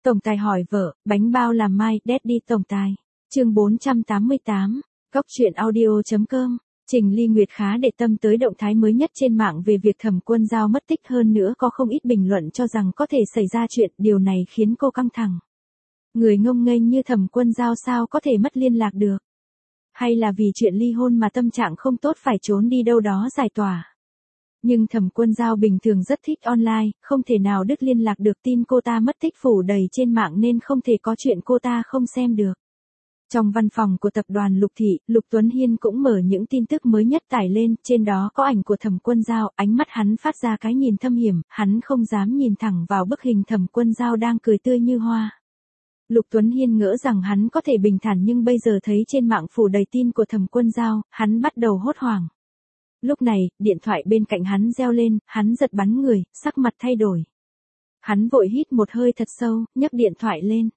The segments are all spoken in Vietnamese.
Tổng tài hỏi vợ, bánh bao làm mai, Daddy tổng tài. Chương 488, Góc truyện audio.com. Trình Ly Nguyệt khá để tâm tới động thái mới nhất trên mạng về việc Thẩm Quân Dao mất tích, hơn nữa có không ít bình luận cho rằng có thể xảy ra chuyện, điều này khiến cô căng thẳng. Người ngông nghênh như Thẩm Quân Dao sao có thể mất liên lạc được? Hay là vì chuyện ly hôn mà tâm trạng không tốt phải trốn đi đâu đó giải tỏa? Nhưng Thẩm Quân Dao bình thường rất thích online, không thể nào đứt liên lạc được, tin cô ta mất tích phủ đầy trên mạng nên không thể có chuyện cô ta không xem được. Trong văn phòng của tập đoàn Lục Thị, Lục Tuấn Hiên cũng mở những tin tức mới nhất tải lên, trên đó có ảnh của Thẩm Quân Dao, ánh mắt hắn phát ra cái nhìn thâm hiểm, hắn không dám nhìn thẳng vào bức hình Thẩm Quân Dao đang cười tươi như hoa. Lục Tuấn Hiên ngỡ rằng hắn có thể bình thản, nhưng bây giờ thấy trên mạng phủ đầy tin của Thẩm Quân Dao, hắn bắt đầu hốt hoảng. Lúc này, điện thoại bên cạnh hắn reo lên, hắn giật bắn người, sắc mặt thay đổi. Hắn vội hít một hơi thật sâu, nhấc điện thoại lên.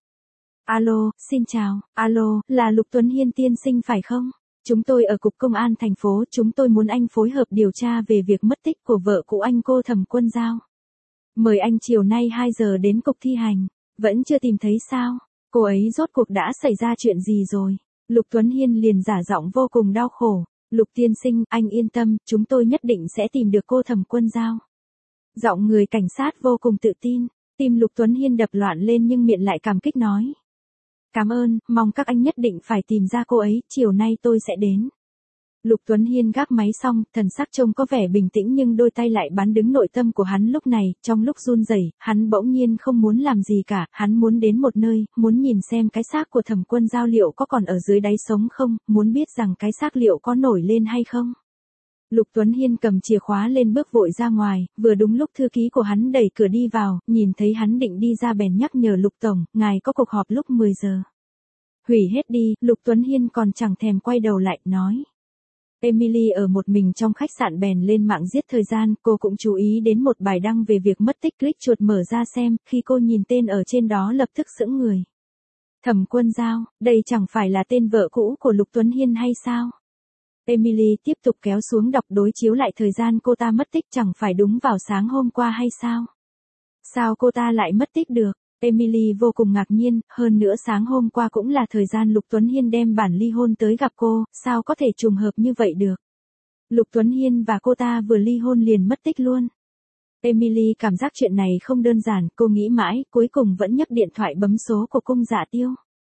Alo, xin chào, alo, là Lục Tuấn Hiên tiên sinh phải không? Chúng tôi ở Cục Công an thành phố, chúng tôi muốn anh phối hợp điều tra về việc mất tích của vợ cũ anh, cô Thẩm Quân Dao. Mời anh chiều nay 2 giờ đến cục thi hành. Vẫn chưa tìm thấy sao? Cô ấy rốt cuộc đã xảy ra chuyện gì rồi? Lục Tuấn Hiên liền giả giọng vô cùng đau khổ. Lục tiên sinh, anh yên tâm, chúng tôi nhất định sẽ tìm được cô Thẩm Quân Dao. Giọng người cảnh sát vô cùng tự tin, tim Lục Tuấn Hiên đập loạn lên nhưng miệng lại cảm kích nói. Cảm ơn, mong các anh nhất định phải tìm ra cô ấy, chiều nay tôi sẽ đến. Lục Tuấn Hiên gác máy xong, thần sắc trông có vẻ bình tĩnh nhưng đôi tay lại bắn đứng nội tâm của hắn lúc này, trong lúc run rẩy, hắn bỗng nhiên không muốn làm gì cả, hắn muốn đến một nơi, muốn nhìn xem cái xác của Thẩm Quân Dao liệu có còn ở dưới đáy sống không, muốn biết rằng cái xác liệu có nổi lên hay không. Lục Tuấn Hiên cầm chìa khóa lên bước vội ra ngoài, vừa đúng lúc thư ký của hắn đẩy cửa đi vào, nhìn thấy hắn định đi ra bèn nhắc nhở Lục Tổng, ngài có cuộc họp lúc 10 giờ. Hủy hết đi, Lục Tuấn Hiên còn chẳng thèm quay đầu lại, nói. Emily ở một mình trong khách sạn bèn lên mạng giết thời gian, cô cũng chú ý đến một bài đăng về việc mất tích, click chuột mở ra xem, khi cô nhìn tên ở trên đó lập tức sững người. Thẩm Quân Dao, đây chẳng phải là tên vợ cũ của Lục Tuấn Hiên hay sao? Emily tiếp tục kéo xuống đọc đối chiếu lại thời gian cô ta mất tích, chẳng phải đúng vào sáng hôm qua hay sao? Sao cô ta lại mất tích được? Emily vô cùng ngạc nhiên, hơn nữa sáng hôm qua cũng là thời gian Lục Tuấn Hiên đem bản ly hôn tới gặp cô, sao có thể trùng hợp như vậy được? Lục Tuấn Hiên và cô ta vừa ly hôn liền mất tích luôn. Emily cảm giác chuyện này không đơn giản, cô nghĩ mãi, cuối cùng vẫn nhấc điện thoại bấm số của cung Dạ Tiêu.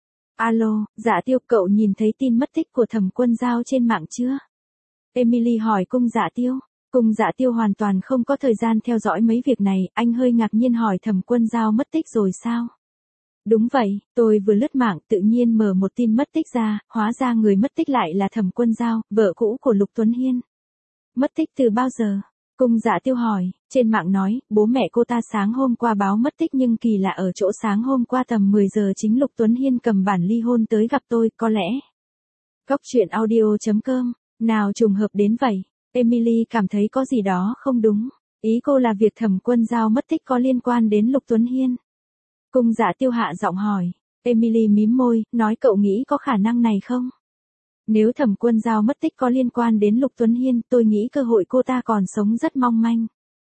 Alo, Dạ Tiêu, cậu nhìn thấy tin mất tích của Thẩm Quân Dao trên mạng chưa? Emily hỏi cung Dạ Tiêu. Cung Dạ Tiêu hoàn toàn không có thời gian theo dõi mấy việc này, anh hơi ngạc nhiên hỏi Thẩm Quân Dao mất tích rồi sao? Đúng vậy, tôi vừa lướt mạng tự nhiên mở một tin mất tích ra, hóa ra người mất tích lại là Thẩm Quân Dao, vợ cũ của Lục Tuấn Hiên. Mất tích từ bao giờ? Cung Dạ Tiêu hỏi, trên mạng nói, bố mẹ cô ta sáng hôm qua báo mất tích nhưng kỳ lạ ở chỗ sáng hôm qua tầm 10 giờ chính Lục Tuấn Hiên cầm bản ly hôn tới gặp tôi, có lẽ. Góc truyện audio.com, nào trùng hợp đến vậy? Emily cảm thấy có gì đó không đúng. Ý cô là việc Thẩm Quân Dao mất tích có liên quan đến Lục Tuấn Hiên. Cung Dạ Tiêu hạ giọng hỏi. Emily mím môi, nói cậu nghĩ có khả năng này không? Nếu Thẩm Quân Dao mất tích có liên quan đến Lục Tuấn Hiên, tôi nghĩ cơ hội cô ta còn sống rất mong manh.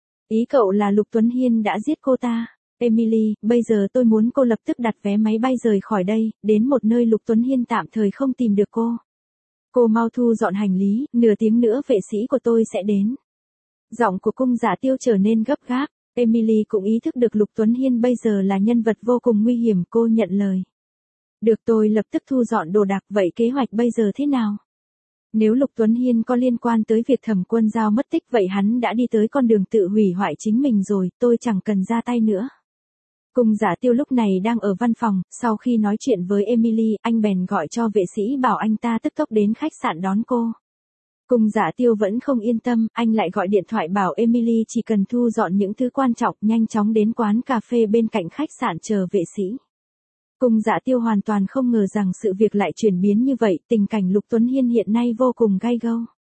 Ý cậu là Lục Tuấn Hiên đã giết cô ta? Emily, bây giờ tôi muốn cô lập tức đặt vé máy bay rời khỏi đây, đến một nơi Lục Tuấn Hiên tạm thời không tìm được cô. Cô mau thu dọn hành lý, nửa tiếng nữa vệ sĩ của tôi sẽ đến. Giọng của cung Dạ Tiêu trở nên gấp gáp, Emily cũng ý thức được Lục Tuấn Hiên bây giờ là nhân vật vô cùng nguy hiểm, cô nhận lời. Được, tôi lập tức thu dọn đồ đạc, vậy kế hoạch bây giờ thế nào? Nếu Lục Tuấn Hiên có liên quan tới việc Thẩm Quân Dao mất tích vậy hắn đã đi tới con đường tự hủy hoại chính mình rồi, tôi chẳng cần ra tay nữa. Cung Dạ Tiêu lúc này đang ở văn phòng, sau khi nói chuyện với Emily, anh bèn gọi cho vệ sĩ bảo anh ta tức tốc đến khách sạn đón cô. Cung Dạ Tiêu vẫn không yên tâm, anh lại gọi điện thoại bảo Emily chỉ cần thu dọn những thứ quan trọng, nhanh chóng đến quán cà phê bên cạnh khách sạn chờ vệ sĩ. Cung Dạ Tiêu hoàn toàn không ngờ rằng sự việc lại chuyển biến như vậy, tình cảnh Lục Tuấn Hiên hiện nay vô cùng gay gâu.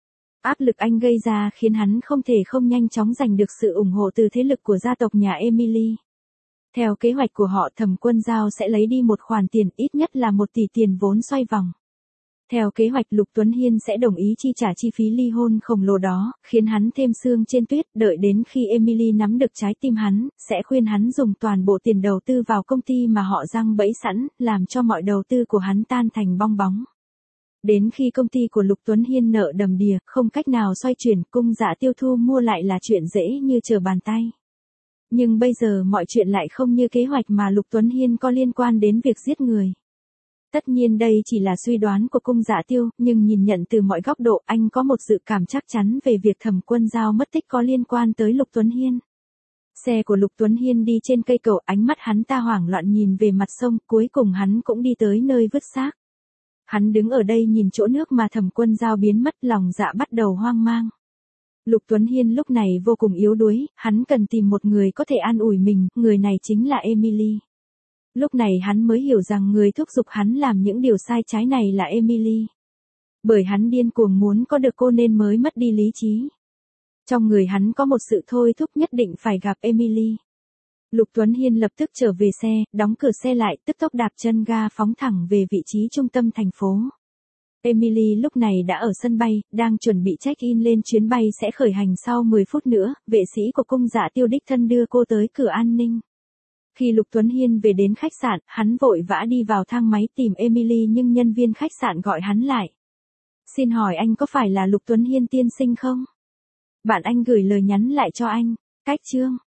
Áp lực anh gây ra khiến hắn không thể không nhanh chóng giành được sự ủng hộ từ thế lực của gia tộc nhà Emily. Theo kế hoạch của họ, Thẩm Quân Dao sẽ lấy đi một khoản tiền, ít nhất là 1 tỷ tiền vốn xoay vòng. Theo kế hoạch Lục Tuấn Hiên sẽ đồng ý chi trả chi phí ly hôn khổng lồ đó, khiến hắn thêm sương trên tuyết, đợi đến khi Emily nắm được trái tim hắn, sẽ khuyên hắn dùng toàn bộ tiền đầu tư vào công ty mà họ giăng bẫy sẵn, làm cho mọi đầu tư của hắn tan thành bong bóng. Đến khi công ty của Lục Tuấn Hiên nợ đầm đìa, không cách nào xoay chuyển, Cung Dạ Tiêu thu mua lại là chuyện dễ như trở bàn tay. Nhưng bây giờ mọi chuyện lại không như kế hoạch mà Lục Tuấn Hiên có liên quan đến việc giết người. Tất nhiên đây chỉ là suy đoán của Cung Dạ Tiêu, nhưng nhìn nhận từ mọi góc độ anh có một dự cảm chắc chắn về việc Thẩm Quân Dao mất tích có liên quan tới Lục Tuấn Hiên. Xe của Lục Tuấn Hiên đi trên cây cầu, ánh mắt hắn ta hoảng loạn nhìn về mặt sông, cuối cùng hắn cũng đi tới nơi vứt xác. Hắn đứng ở đây nhìn chỗ nước mà Thẩm Quân Dao biến mất, lòng dạ bắt đầu hoang mang. Lục Tuấn Hiên lúc này vô cùng yếu đuối, hắn cần tìm một người có thể an ủi mình, người này chính là Emily. Lúc này hắn mới hiểu rằng người thúc giục hắn làm những điều sai trái này là Emily. Bởi hắn điên cuồng muốn có được cô nên mới mất đi lý trí. Trong người hắn có một sự thôi thúc nhất định phải gặp Emily. Lục Tuấn Hiên lập tức trở về xe, đóng cửa xe lại, tức tốc đạp chân ga phóng thẳng về vị trí trung tâm thành phố. Emily lúc này đã ở sân bay, đang chuẩn bị check-in lên chuyến bay sẽ khởi hành sau 10 phút nữa, vệ sĩ của Cung Dạ Tiêu đích thân đưa cô tới cửa an ninh. Khi Lục Tuấn Hiên về đến khách sạn, hắn vội vã đi vào thang máy tìm Emily nhưng nhân viên khách sạn gọi hắn lại. Xin hỏi anh có phải là Lục Tuấn Hiên tiên sinh không? Bạn anh gửi lời nhắn lại cho anh. Cách chương